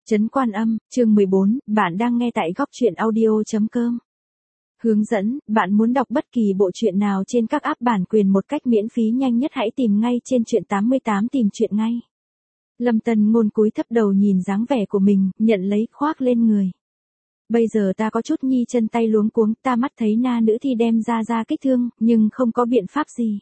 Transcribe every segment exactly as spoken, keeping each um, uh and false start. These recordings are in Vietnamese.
Trấn Quan Âm, chương mười bốn, bạn đang nghe tại góc truyện audio.com. Hướng dẫn, bạn muốn đọc bất kỳ bộ truyện nào trên các app bản quyền một cách miễn phí nhanh nhất hãy tìm ngay trên truyện tám mươi tám tìm truyện ngay. Lâm Tần Ngôn cúi thấp đầu nhìn dáng vẻ của mình, nhận lấy khoác lên người. Bây giờ ta có chút nhi chân tay luống cuống, ta mắt thấy na nữ thi đem ra ra kích thương, nhưng không có biện pháp gì.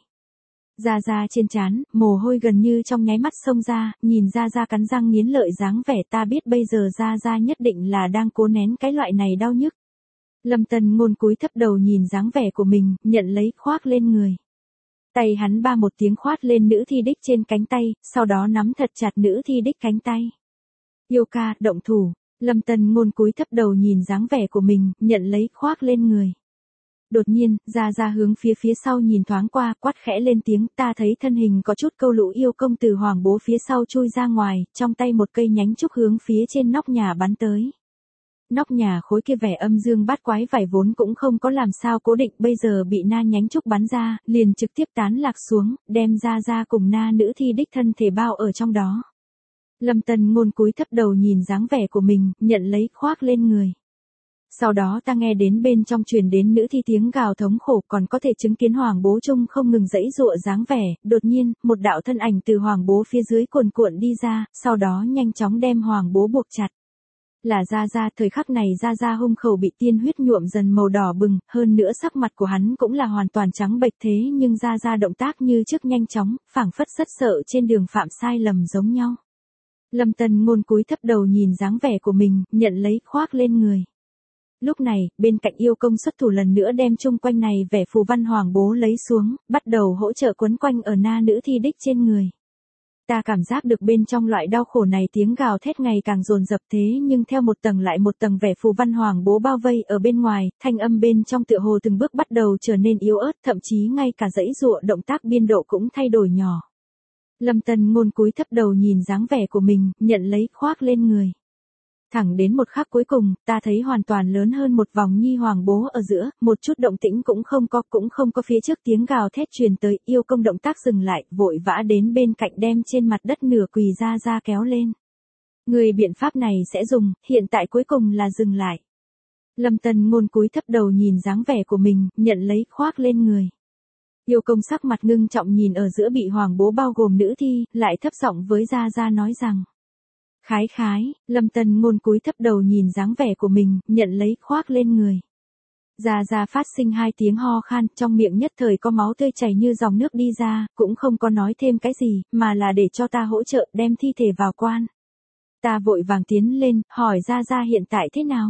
Ra ra trên trán, mồ hôi gần như trong nháy mắt xông ra, nhìn ra ra cắn răng nghiến lợi dáng vẻ ta biết bây giờ ra ra nhất định là đang cố nén cái loại này đau nhức. Lâm Tần Ngôn cúi thấp đầu nhìn dáng vẻ của mình, nhận lấy khoác lên người. Tay hắn ba một tiếng khoát lên nữ thi đích trên cánh tay, sau đó nắm thật chặt nữ thi đích cánh tay. Yêu ca, động thủ. Lâm Tần Ngôn cúi thấp đầu nhìn dáng vẻ của mình, nhận lấy khoác lên người. Đột nhiên, ra ra hướng phía phía sau nhìn thoáng qua, quát khẽ lên tiếng, ta thấy thân hình có chút câu lũ yêu công từ hoàng bố phía sau chui ra ngoài, trong tay một cây nhánh trúc hướng phía trên nóc nhà bắn tới. Nóc nhà khối kia vẻ âm dương bát quái vải vốn cũng không có làm sao cố định, bây giờ bị na nhánh trúc bắn ra, liền trực tiếp tán lạc xuống, đem ra ra cùng na nữ thi đích thân thể bao ở trong đó. Lâm Tần Ngôn cúi thấp đầu nhìn dáng vẻ của mình, nhận lấy khoác lên người. Sau đó ta nghe đến bên trong truyền đến nữ thi tiếng gào thống khổ, còn có thể chứng kiến hoàng bố trung không ngừng giãy giụa dáng vẻ, đột nhiên, một đạo thân ảnh từ hoàng bố phía dưới cuồn cuộn đi ra, sau đó nhanh chóng đem hoàng bố buộc chặt. Là Gia Gia, thời khắc này Gia Gia hung khẩu bị tiên huyết nhuộm dần màu đỏ bừng, hơn nữa sắc mặt của hắn cũng là hoàn toàn trắng bệch thế nhưng Gia Gia động tác như trước nhanh chóng, phảng phất rất sợ trên đường phạm sai lầm giống nhau. Lâm Tần Ngôn cúi thấp đầu nhìn dáng vẻ của mình, nhận lấy khoác lên người. Lúc này, bên cạnh yêu công xuất thủ lần nữa đem chung quanh này vẻ phù văn hoàng bố lấy xuống, bắt đầu hỗ trợ quấn quanh ở na nữ thi đích trên người. Ta cảm giác được bên trong loại đau khổ này tiếng gào thét ngày càng dồn dập thế nhưng theo một tầng lại một tầng vẻ phù văn hoàng bố bao vây ở bên ngoài, thanh âm bên trong tựa hồ từng bước bắt đầu trở nên yếu ớt, thậm chí ngay cả giãy giụa động tác biên độ cũng thay đổi nhỏ. Lâm Tần Ngôn cúi thấp đầu nhìn dáng vẻ của mình, nhận lấy khoác lên người. Thẳng đến một khắc cuối cùng, ta thấy hoàn toàn lớn hơn một vòng nhi hoàng bố ở giữa, một chút động tĩnh cũng không có, cũng không có phía trước tiếng gào thét truyền tới, yêu công động tác dừng lại, vội vã đến bên cạnh đem trên mặt đất nửa quỳ ra ra kéo lên. Người biện pháp này sẽ dùng, hiện tại cuối cùng là dừng lại. Lâm Tần Ngôn cúi thấp đầu nhìn dáng vẻ của mình, nhận lấy khoác lên người. Yêu công sắc mặt ngưng trọng nhìn ở giữa bị hoàng bố bao gồm nữ thi, lại thấp giọng với Gia Gia nói rằng. Khái khái, Lâm Tần Ngôn cúi thấp đầu nhìn dáng vẻ của mình, nhận lấy khoác lên người. Gia Gia phát sinh hai tiếng ho khan, trong miệng nhất thời có máu tươi chảy như dòng nước đi ra, cũng không có nói thêm cái gì, mà là để cho ta hỗ trợ đem thi thể vào quan. Ta vội vàng tiến lên, hỏi Gia Gia hiện tại thế nào?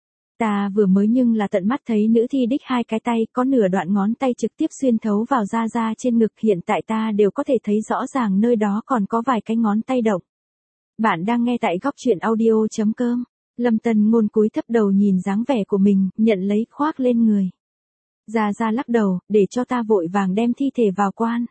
Ta vừa mới nhưng là tận mắt thấy nữ thi đích hai cái tay, có nửa đoạn ngón tay trực tiếp xuyên thấu vào Gia Gia trên ngực, hiện tại ta đều có thể thấy rõ ràng nơi đó còn có vài cái ngón tay động. Bạn đang nghe tại góc truyện audio.com. Lâm Tần Ngôn cúi thấp đầu nhìn dáng vẻ của mình, nhận lấy khoác lên người. Gia Gia lắc đầu, để cho ta vội vàng đem thi thể vào quan.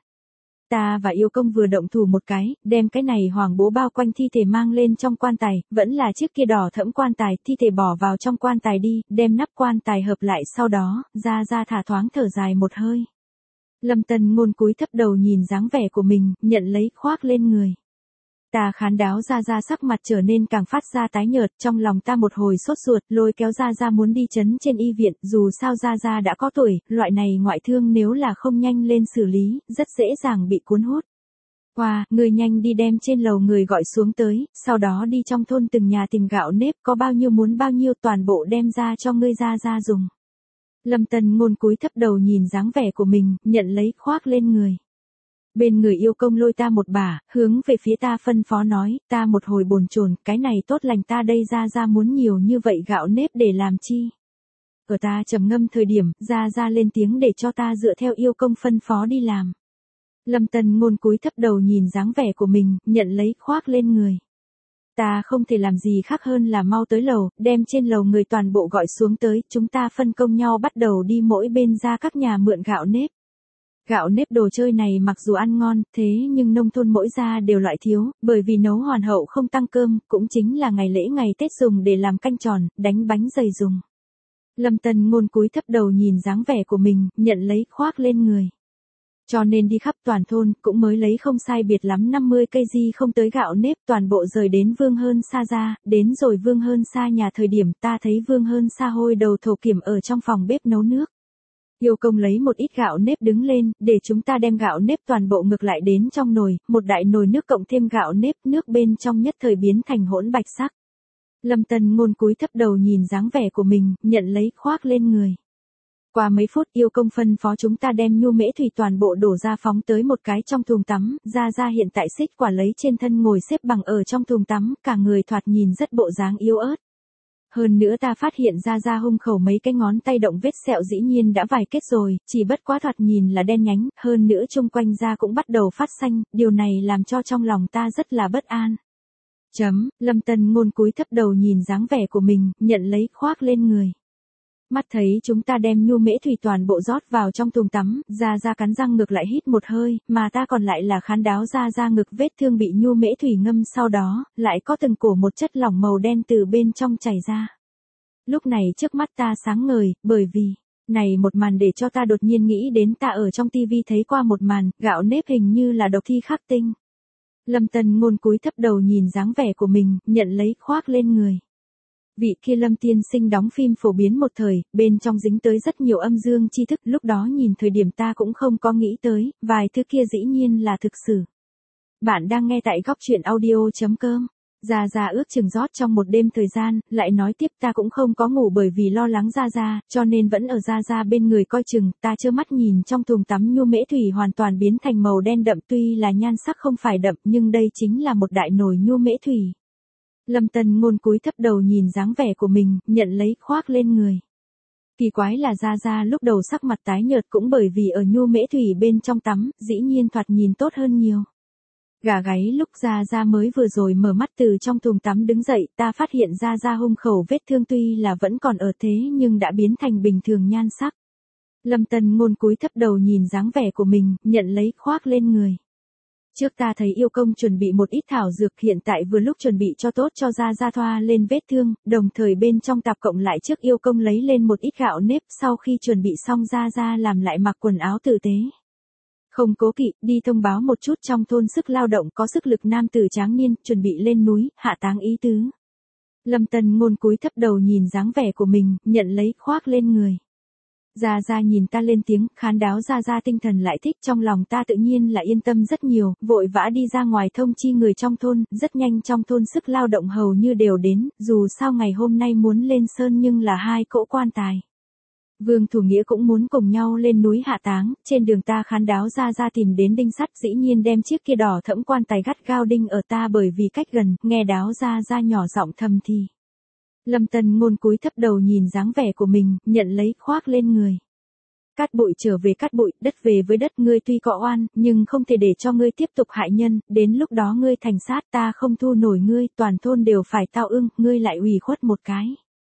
Ta và yêu công vừa động thủ một cái, đem cái này hoàng bố bao quanh thi thể mang lên trong quan tài, vẫn là chiếc kia đỏ thẫm quan tài, thi thể bỏ vào trong quan tài đi, đem nắp quan tài hợp lại sau đó, Gia Gia thả thoáng thở dài một hơi. Lâm Tần Ngôn cúi thấp đầu nhìn dáng vẻ của mình, nhận lấy khoác lên người. Ta khán đáo Gia Gia sắc mặt trở nên càng phát ra tái nhợt, trong lòng ta một hồi sốt ruột, lôi kéo Gia Gia muốn đi chấn trên y viện, dù sao Gia Gia đã có tuổi, loại này ngoại thương nếu là không nhanh lên xử lý, rất dễ dàng bị cuốn hút. Qua, người nhanh đi đem trên lầu người gọi xuống tới, sau đó đi trong thôn từng nhà tìm gạo nếp, có bao nhiêu muốn bao nhiêu toàn bộ đem ra cho ngươi Gia Gia dùng. Lâm Tần Ngôn cúi thấp đầu nhìn dáng vẻ của mình, nhận lấy khoác lên người. Bên người yêu công lôi ta một bả, hướng về phía ta phân phó nói, ta một hồi bồn chồn, cái này tốt lành ta đây Gia Gia muốn nhiều như vậy gạo nếp để làm chi. Ở ta trầm ngâm thời điểm, Gia Gia lên tiếng để cho ta dựa theo yêu công phân phó đi làm. Lâm Tần Ngôn cúi thấp đầu nhìn dáng vẻ của mình, nhận lấy khoác lên người. Ta không thể làm gì khác hơn là mau tới lầu, đem trên lầu người toàn bộ gọi xuống tới, chúng ta phân công nhau bắt đầu đi mỗi bên ra các nhà mượn gạo nếp. Gạo nếp đồ chơi này mặc dù ăn ngon, thế nhưng nông thôn mỗi gia đều loại thiếu, bởi vì nấu hoàn hậu không tăng cơm, cũng chính là ngày lễ ngày Tết dùng để làm canh tròn, đánh bánh dày dùng. Lâm Tần Ngôn cúi thấp đầu nhìn dáng vẻ của mình, nhận lấy khoác lên người. Cho nên đi khắp toàn thôn, cũng mới lấy không sai biệt lắm năm mươi cây di không tới gạo nếp, toàn bộ rời đến Vương Hơn Sa ra, đến rồi Vương Hơn Sa nhà thời điểm ta thấy Vương Hơn Sa hôi đầu thổ kiểm ở trong phòng bếp nấu nước. Yêu công lấy một ít gạo nếp đứng lên, để chúng ta đem gạo nếp toàn bộ ngược lại đến trong nồi, một đại nồi nước cộng thêm gạo nếp, nước bên trong nhất thời biến thành hỗn bạch sắc. Lâm Tân Ngôn cúi thấp đầu nhìn dáng vẻ của mình, nhận lấy khoác lên người. Qua mấy phút yêu công phân phó chúng ta đem nhu mễ thủy toàn bộ đổ ra phóng tới một cái trong thùng tắm, ra ra hiện tại xích quả lấy trên thân ngồi xếp bằng ở trong thùng tắm, cả người thoạt nhìn rất bộ dáng yếu ớt. Hơn nữa ta phát hiện ra ra hung khẩu mấy cái ngón tay động vết sẹo dĩ nhiên đã vài kết rồi, chỉ bất quá thoạt nhìn là đen nhánh, hơn nữa chung quanh da cũng bắt đầu phát xanh, điều này làm cho trong lòng ta rất là bất an. Chấm, Lâm Tân Ngôn cúi thấp đầu nhìn dáng vẻ của mình, nhận lấy khoác lên người. Mắt thấy chúng ta đem nhu mễ thủy toàn bộ rót vào trong thùng tắm, ra ra cắn răng ngược lại hít một hơi, mà ta còn lại là khán đáo ra ra ngực vết thương bị nhu mễ thủy ngâm sau đó, lại có từng cổ một chất lỏng màu đen từ bên trong chảy ra. Lúc này trước mắt ta sáng ngời, bởi vì, này một màn để cho ta đột nhiên nghĩ đến ta ở trong tivi thấy qua một màn, gạo nếp hình như là độc thi khắc tinh. Lâm Tân Ngôn cúi thấp đầu nhìn dáng vẻ của mình, nhận lấy khoác lên người. Vị kia Lâm tiên sinh đóng phim phổ biến một thời, bên trong dính tới rất nhiều âm dương tri thức, lúc đó nhìn thời điểm ta cũng không có nghĩ tới, vài thứ kia dĩ nhiên là thực sự. Bạn đang nghe tại góc truyện audio chấm com. Gia Gia ước chừng rót trong một đêm thời gian, lại nói tiếp ta cũng không có ngủ bởi vì lo lắng Gia Gia, cho nên vẫn ở Gia Gia bên người coi chừng, ta trơ mắt nhìn trong thùng tắm nhu mễ thủy hoàn toàn biến thành màu đen đậm, tuy là nhan sắc không phải đậm nhưng đây chính là một đại nồi nhu mễ thủy. Lâm Tân Ngôn cúi thấp đầu nhìn dáng vẻ của mình, nhận lấy khoác lên người. Kỳ quái là Gia Gia lúc đầu sắc mặt tái nhợt cũng bởi vì ở nhu mễ thủy bên trong tắm, dĩ nhiên thoạt nhìn tốt hơn nhiều. Gà gáy lúc Gia Gia mới vừa rồi mở mắt từ trong thùng tắm đứng dậy, ta phát hiện Gia Gia hung khẩu vết thương tuy là vẫn còn ở thế nhưng đã biến thành bình thường nhan sắc. Lâm Tân Ngôn cúi thấp đầu nhìn dáng vẻ của mình, nhận lấy khoác lên người. Trước ta thấy yêu công chuẩn bị một ít thảo dược, hiện tại vừa lúc chuẩn bị cho tốt cho Gia Gia thoa lên vết thương, đồng thời bên trong tạp cộng lại trước yêu công lấy lên một ít gạo nếp, sau khi chuẩn bị xong Gia Gia làm lại mặc quần áo tử tế. Không cố kỵ, đi thông báo một chút trong thôn sức lao động có sức lực nam tử tráng niên, chuẩn bị lên núi, hạ táng ý tứ. Lâm Tân Ngôn cúi thấp đầu nhìn dáng vẻ của mình, nhận lấy khoác lên người. Gia Gia nhìn ta lên tiếng, khán đáo Gia Gia tinh thần lại thích, trong lòng ta tự nhiên là yên tâm rất nhiều, vội vã đi ra ngoài thông chi người trong thôn, rất nhanh trong thôn sức lao động hầu như đều đến, dù sao ngày hôm nay muốn lên sơn nhưng là hai cỗ quan tài. Vương Thủ Nghĩa cũng muốn cùng nhau lên núi hạ táng, trên đường ta khán đáo Gia Gia tìm đến đinh sắt, dĩ nhiên đem chiếc kia đỏ thẫm quan tài gắt gao đinh ở ta bởi vì cách gần, nghe đáo Gia Gia nhỏ giọng thầm thì. Lâm Tân Ngôn cúi thấp đầu nhìn dáng vẻ của mình, nhận lấy khoác lên người. Cát bụi trở về cát bụi, đất về với đất, ngươi tuy có oan, nhưng không thể để cho ngươi tiếp tục hại nhân, đến lúc đó ngươi thành sát ta không thu nổi ngươi, toàn thôn đều phải tao ương, ngươi lại ủy khuất một cái.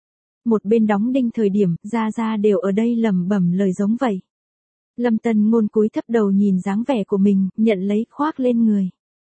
Một bên đóng đinh thời điểm, Gia Gia đều ở đây lẩm bẩm lời giống vậy. Lâm Tân Ngôn cúi thấp đầu nhìn dáng vẻ của mình, nhận lấy khoác lên người.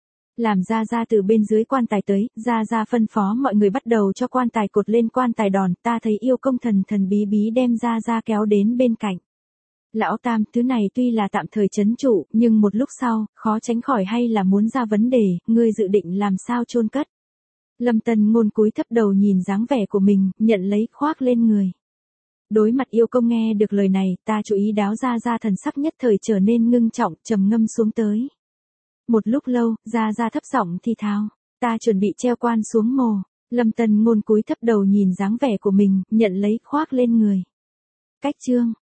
Làm Gia Gia từ bên dưới quan tài tới, Gia Gia phân phó mọi người bắt đầu cho quan tài cột lên quan tài đòn, ta thấy yêu công thần thần bí bí đem Gia Gia kéo đến bên cạnh. Lão Tam, thứ này tuy là tạm thời trấn trụ, nhưng một lúc sau, khó tránh khỏi hay là muốn ra vấn đề, ngươi dự định làm sao chôn cất. Lâm Tân Ngôn cúi thấp đầu nhìn dáng vẻ của mình, nhận lấy khoác lên người. Đối mặt yêu công nghe được lời này, ta chú ý đáo Gia Gia thần sắc nhất thời trở nên ngưng trọng, trầm ngâm xuống tới. Một lúc lâu, Gia Gia thấp giọng thì thào, ta chuẩn bị treo quan xuống mồ. Lâm Tân Ngôn cúi thấp đầu nhìn dáng vẻ của mình, nhận lấy khoác lên người. Cách chương